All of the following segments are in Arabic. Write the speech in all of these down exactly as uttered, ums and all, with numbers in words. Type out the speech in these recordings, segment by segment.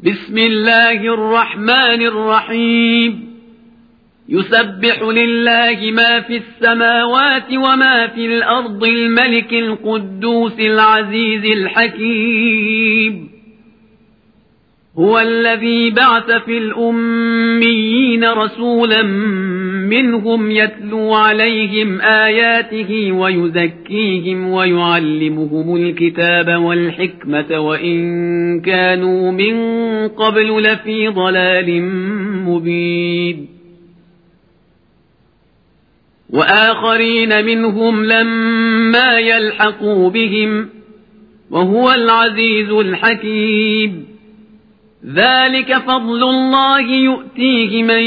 بسم الله الرحمن الرحيم يسبح لله ما في السماوات وما في الأرض الملك القدوس العزيز الحكيم هو الذي بعث في الأميين رسولا منهم يتلو عليهم آياته ويزكيهم ويعلمهم الكتاب والحكمة وإن كانوا من قبل لفي ضلال مبين وآخرين منهم لما يلحقوا بهم وهو العزيز الحكيم ذلك فضل الله يؤتيه من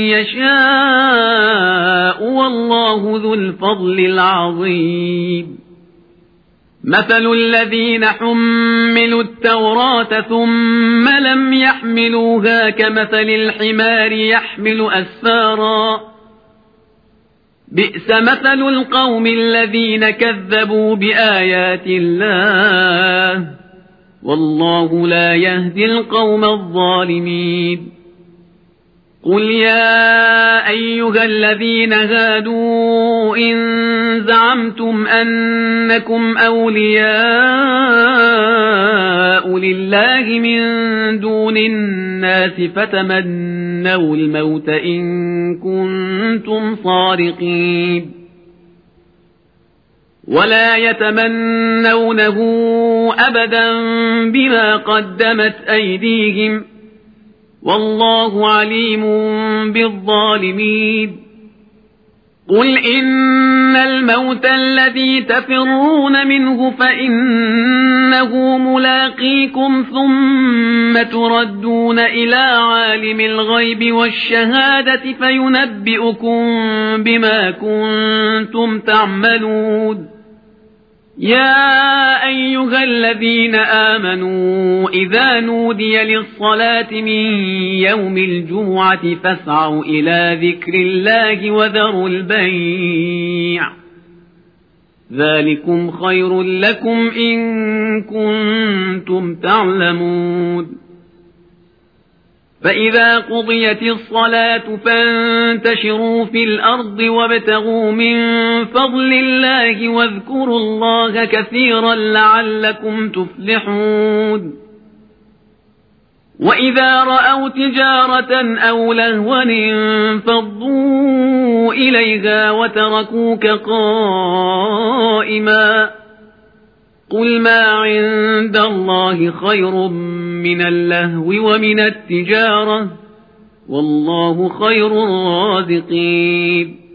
يشاء والله ذو الفضل العظيم مثل الذين حملوا التوراة ثم لم يحملوها كمثل الحمار يحمل أسفارا بئس مثل القوم الذين كذبوا بآيات الله والله لا يهدي القوم الظالمين قل يا أيها الذين هادوا إن زعمتم أنكم أولياء لله من دون الناس فتمنوا الموت إن كنتم صادقين ولا يتمنونه أبدا بما قدمت أيديهم والله عليم بالظالمين قل إن الموت الذي تفرون منه فإنه ملاقيكم ثم تردون إلى عالم الغيب والشهادة فينبئكم بما كنتم تعملون يا أيها الذين آمنوا إذا نودي للصلاة من يوم الجمعة فاسعوا إلى ذكر الله وذروا البيع ذلكم خير لكم إن كنتم تعلمون فإذا قضيت الصلاة فانتشروا في الأرض وابتغوا من فضل الله واذكروا الله كثيرا لعلكم تفلحون وإذا رأوا تجارة أو لهوا انفضوا إليها وتركوك قائما قل ما عند الله خير من اللهو ومن التجارة والله خير الرازقين